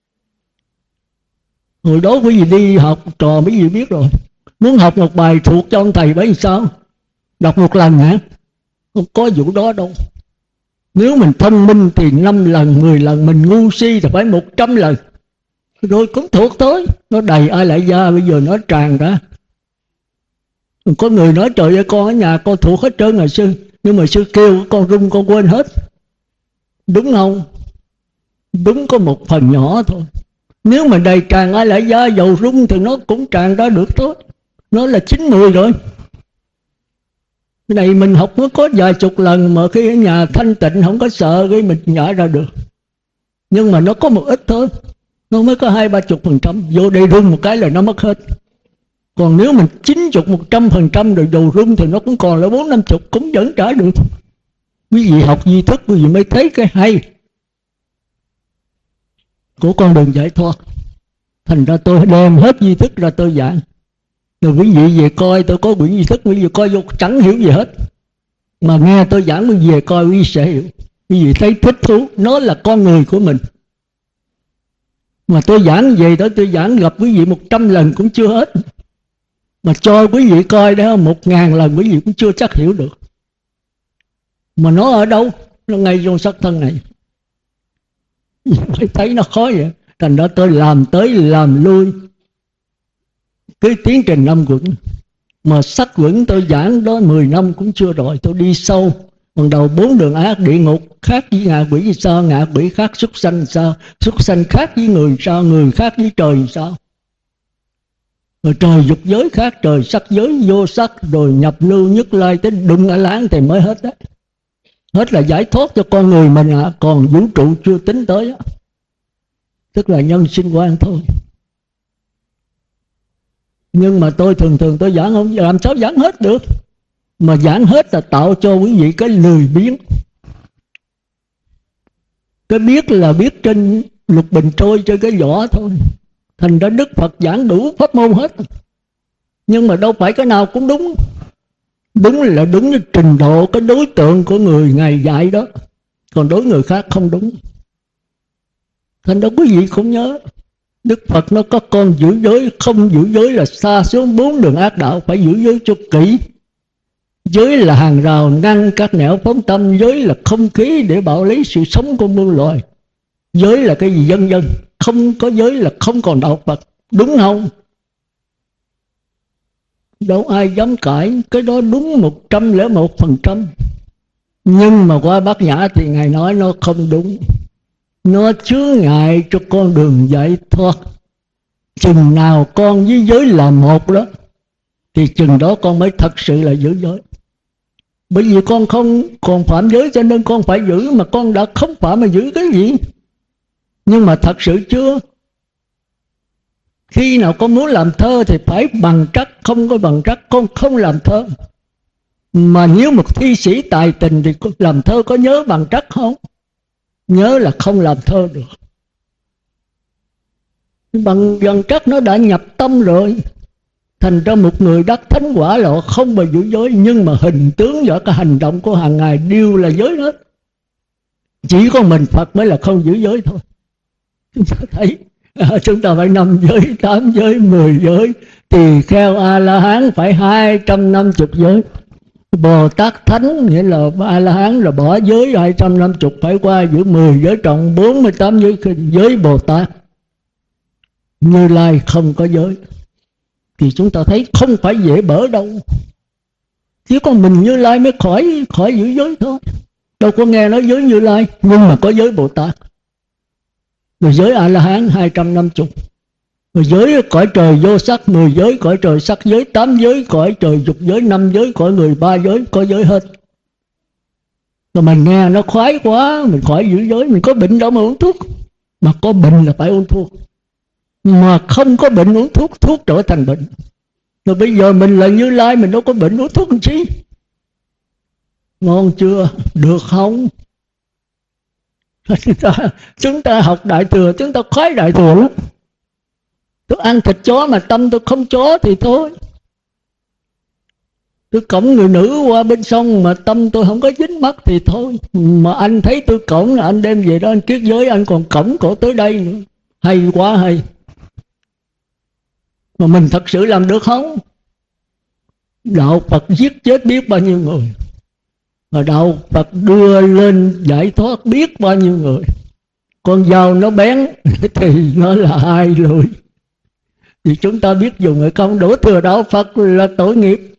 Hồi đó quý vị đi học trò quý vị biết rồi. Muốn học một bài thuộc cho ông thầy bởi sao? Đọc một lần hả? Không có vụ đó đâu. Nếu mình thông minh thì năm lần, mười lần, mình ngu si thì phải một trăm lần. Rồi cũng thuộc thôi. Nó đầy ai lại ra, bây giờ nó tràn ra. Có người nói trời ơi, con ở nhà con thuộc hết trơn rồi sư, nhưng mà sư kêu con rung con quên hết. Đúng không? Đúng có một phần nhỏ thôi. Nếu mà đầy tràn ai lại ra, dầu rung thì nó cũng tràn ra được thôi. Nó là chín mùi rồi. Cái này mình học mới có vài chục lần, mà khi ở nhà thanh tịnh không có sợ, cái mình nhả ra được. Nhưng mà nó có một ít thôi, nó mới có hai ba chục phần trăm. Vô đây rung một cái là nó mất hết. Còn nếu mình chín chục một trăm phần trăm rồi dầu rung thì nó cũng còn là bốn năm chục, cũng vẫn trả được. Quý vị học duy thức, quý vị mới thấy cái hay của con đường giải thoát. Thành ra tôi đem hết duy thức ra tôi giảng. Rồi quý vị về coi tôi có quyển duy thức, quý vị coi vô chẳng hiểu gì hết, mà nghe tôi giảng quý vị về coi quý vị sẽ hiểu. Quý vị thấy thích thú, nó là con người của mình. Mà tôi giảng về đó, tôi giảng gặp quý vị một trăm lần cũng chưa hết. Mà cho quý vị coi đó một ngàn lần quý vị cũng chưa chắc hiểu được. Mà nó ở đâu? Nó ngay trong sắc thân này. Phải thấy nó khó vậy. Thành đó tôi làm tới làm lui cái tiến trình năm quẩn. Mà sắc quẩn tôi giảng đó mười năm cũng chưa rồi. Tôi đi sâu. Còn đầu bốn đường ác, địa ngục khác với ngạ quỷ thì sao, ngạ quỷ khác súc sanh sao, súc sanh khác với người sao, người khác với trời sao. Rồi trời dục giới khác, trời sắc giới vô sắc, rồi nhập lưu nhất lai tới đụng ở láng thì mới hết đó. Hết là giải thoát cho con người mình ạ, à, còn vũ trụ chưa tính tới á. Tức là nhân sinh quan thôi. Nhưng mà tôi thường thường tôi giảng không, làm sao giảng hết được. Mà giảng hết là tạo cho quý vị cái lười biếng. Cái biết là biết trên lục bình trôi trên cái vỏ thôi. Thành ra Đức Phật giảng đủ pháp môn hết. Nhưng mà đâu phải cái nào cũng đúng. Đúng là đúng với trình độ cái đối tượng của người Ngài dạy đó. Còn đối người khác không đúng. Thành ra quý vị cũng nhớ, Đức Phật nó có con giữ giới, không giữ giới là xa xuống bốn đường ác đạo, phải giữ giới cho kỹ. Giới là hàng rào ngăn các nẻo phóng tâm, giới là không khí để bảo lấy sự sống của muôn loài. Giới là cái gì dân dân, không có giới là không còn đạo Phật, đúng không? Đâu ai dám cãi, cái đó đúng một trăm lẻ một phần trăm. Nhưng mà qua Bát Nhã thì Ngài nói nó không đúng. Nó chướng ngại cho con đường giải thoát. Chừng nào con với giới là một đó, thì chừng đó con mới thật sự là giữ giới. Bởi vì con không còn phạm giới cho nên con phải giữ, mà con đã không phạm mà giữ cái gì. Nhưng mà thật sự chưa. Khi nào con muốn làm thơ thì phải bằng trắc, không có bằng trắc con không làm thơ. Mà nếu một thi sĩ tài tình thì làm thơ có nhớ bằng trắc không? Nhớ là không làm thơ được. Bằng bằng trắc nó đã nhập tâm rồi. Thành ra một người đắc thánh quả lộ không bao giữ giới, nhưng mà hình tướng và cái hành động của hàng ngày đều là giới hết. Chỉ có mình Phật mới là không giữ giới thôi. Chúng ta thấy à, chúng ta phải năm giới, tám giới, mười giới. Tỳ kheo A-la-hán phải hai trăm năm mươi giới. Bồ Tát Thánh nghĩa là A-la-hán là bỏ giới hai trăm năm mươi, phải qua giữ mười giới trọng, bốn mươi tám giới, giới Bồ Tát. Như Lai không có giới. Thì chúng ta thấy không phải dễ bỡ đâu. Chỉ có mình Như Lai mới khỏi khỏi giữ giới thôi. Đâu có nghe nói giới Như Lai, nhưng mà có giới Bồ Tát. Rồi giới A-la-hán hai trăm năm mươi. Rồi giới cõi trời vô sắc, mười giới cõi trời sắc giới, tám giới cõi trời dục giới, năm giới cõi người, ba giới có giới hết. Rồi mình nghe nó khoái quá, mình khỏi giữ giới. Mình có bệnh đâu mà uống thuốc, mà có bệnh là phải uống thuốc. Mà không có bệnh uống thuốc, thuốc trở thành bệnh. Rồi bây giờ mình là Như Lai, mình đâu có bệnh uống thuốc làm chi. Ngon chưa? Được không? Chúng ta, chúng ta học Đại Thừa, chúng ta khoái Đại Thừa lắm. Tôi ăn thịt chó mà tâm tôi không chó thì thôi. Tôi cõng người nữ qua bên sông mà tâm tôi không có dính mắt thì thôi. Mà anh thấy tôi cõng là anh đem về đó anh kiết giới, anh còn cõng cổ tới đây nữa. Hay quá hay. Mà mình thật sự làm được không? Đạo Phật giết chết biết bao nhiêu người, mà đạo Phật đưa lên giải thoát biết bao nhiêu người. Con dao nó bén thì nó là hai lưỡi. Thì chúng ta biết dùng hay không? Đổ thừa đạo Phật là tội nghiệp.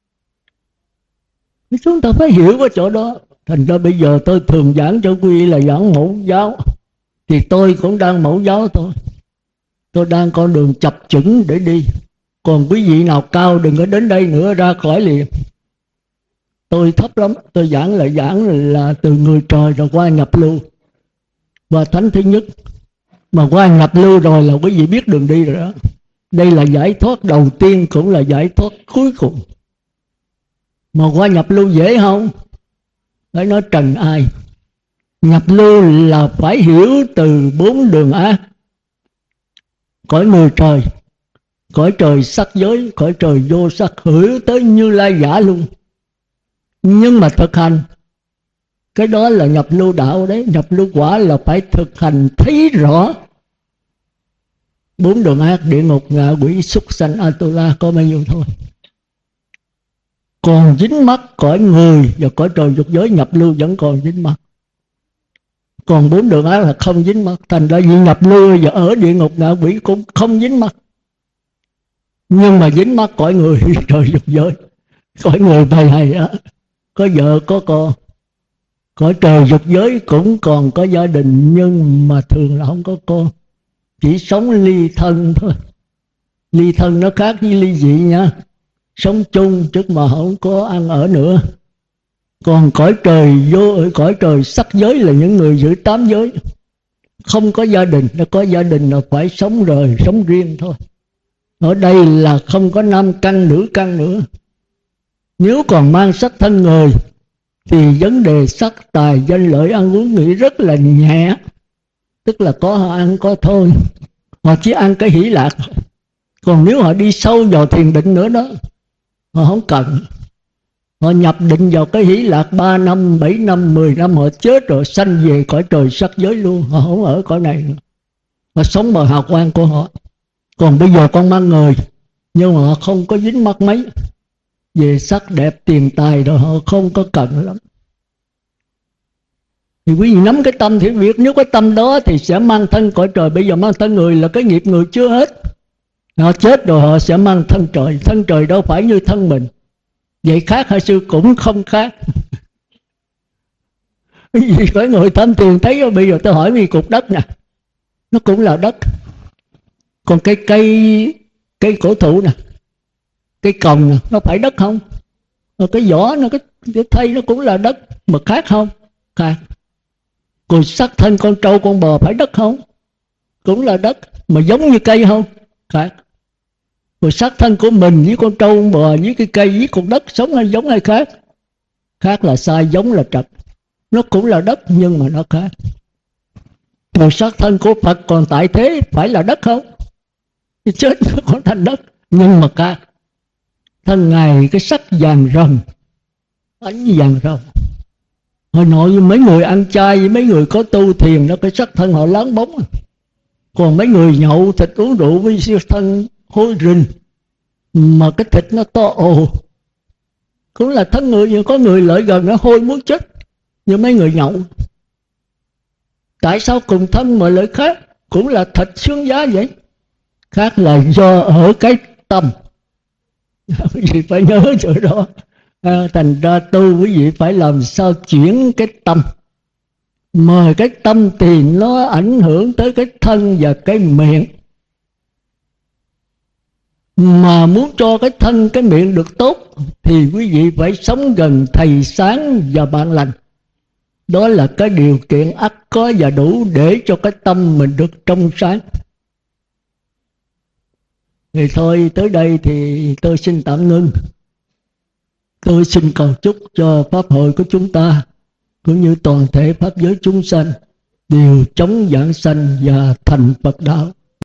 Chúng ta phải hiểu cái chỗ đó. Thành ra bây giờ tôi thường giảng cho quý vị là giảng mẫu giáo. Thì tôi cũng đang mẫu giáo thôi. Tôi đang con đường chập chững để đi. Còn quý vị nào cao đừng có đến đây nữa, ra khỏi liền. Tôi thấp lắm. Tôi giảng là giảng là từ người trời rồi qua nhập lưu, và thánh thứ nhất. Mà qua nhập lưu rồi là quý vị biết đường đi rồi đó. Đây là giải thoát đầu tiên, cũng là giải thoát cuối cùng. Mà qua nhập lưu dễ không? Phải nói trần ai. Nhập lưu là phải hiểu từ bốn đường ác: cõi người trời, cõi trời sắc giới, cõi trời vô sắc, hiểu tới Như Lai giả luôn. Nhưng mà thực hành, cái đó là nhập lưu đạo đấy. Nhập lưu quả là phải thực hành thấy rõ bốn đường ác: địa ngục, ngạ quỷ, súc sanh, Atula, có bao nhiêu thôi. Còn dính mắc cõi người và cõi trời dục giới, nhập lưu vẫn còn dính mắc. Còn bốn đường ác là không dính mắc. Thành ra vì nhập lưu và ở địa ngục, ngạ quỷ cũng không dính mắc. Nhưng mà dính mắc cõi người, trời dục giới. Cõi người bày hay á, có vợ có con. Cõi trời dục giới cũng còn có gia đình, nhưng mà thường là không có con, chỉ sống ly thân thôi. Ly thân nó khác với ly dị nha. Sống chung chứ mà không có ăn ở nữa. Còn cõi trời vô, cõi trời sắc giới là những người giữ tám giới, không có gia đình. Nó có gia đình là phải sống rời, sống riêng thôi. Ở đây là không có nam căn nữ căn nữa. Nếu còn mang sắc thân người thì vấn đề sắc tài danh lợi ăn uống nghĩ rất là nhẹ. Tức là có họ ăn có thôi, họ chỉ ăn cái hỷ lạc. Còn nếu họ đi sâu vào thiền định nữa đó, họ không cần. Họ nhập định vào cái hỷ lạc ba năm, bảy năm, mười năm, họ chết rồi sanh về cõi trời sắc giới luôn. Họ không ở cõi này nữa, họ sống bằng hào quang của họ. Còn bây giờ con mang người, nhưng mà họ không có dính mắc mấy. Về sắc đẹp tiền tài rồi họ không có cần lắm. Thì quý vị nắm cái tâm thì biết, nếu cái tâm đó thì sẽ mang thân cõi trời. Bây giờ mang thân người là cái nghiệp người chưa hết. Họ chết rồi họ sẽ mang thân trời. Thân trời đâu phải như thân mình. Vậy khác hay sư? Cũng không khác. Quý vị phải ngồi tham thiền thấy không? Bây giờ tôi hỏi vì cục đất nè, nó cũng là đất. Còn cây cây cây cổ thụ nè, cây còng nè, nó phải đất không? Rồi cái vỏ nó, cái, cái thây nó cũng là đất. Mà khác không? Khác. Rồi xác thân con trâu con bò phải đất không? Cũng là đất. Mà giống như cây không? Khác. Rồi xác thân của mình với con trâu con bò với cái cây với con đất sống hay giống hay khác? Khác là sai, giống là trật. Nó cũng là đất nhưng mà nó khác. Rồi xác thân của Phật còn tại thế phải là đất không? Thì chết nó còn thành đất nhưng mà khác. Thân Ngài cái sắc vàng rồng, ánh vàng rồng. Hồi nội mấy người ăn chay với mấy người có tu thiền nó cái sắc thân họ láng bóng. Còn mấy người nhậu thịt uống rượu với siêu thân hôi rình, mà cái thịt nó to ồ. Cũng là thân người, nhưng có người lợi gần nó hôi muốn chết như mấy người nhậu. Tại sao cùng thân mà lợi khác? Cũng là thịt xương giá vậy. Khác là do ở cái tâm. Quý vị phải nhớ chỗ đó. À, thành ra tu quý vị phải làm sao chuyển cái tâm. Mà cái tâm thì nó ảnh hưởng tới cái thân và cái miệng. Mà muốn cho cái thân cái miệng được tốt thì quý vị phải sống gần thầy sáng và bạn lành. Đó là cái điều kiện ắt có và đủ để cho cái tâm mình được trong sáng. Thì thôi, tới đây thì tôi xin tạm ngưng. Tôi xin cầu chúc cho Pháp hội của chúng ta cũng như toàn thể Pháp giới chúng sanh đều chống giảng sanh và thành Phật đạo.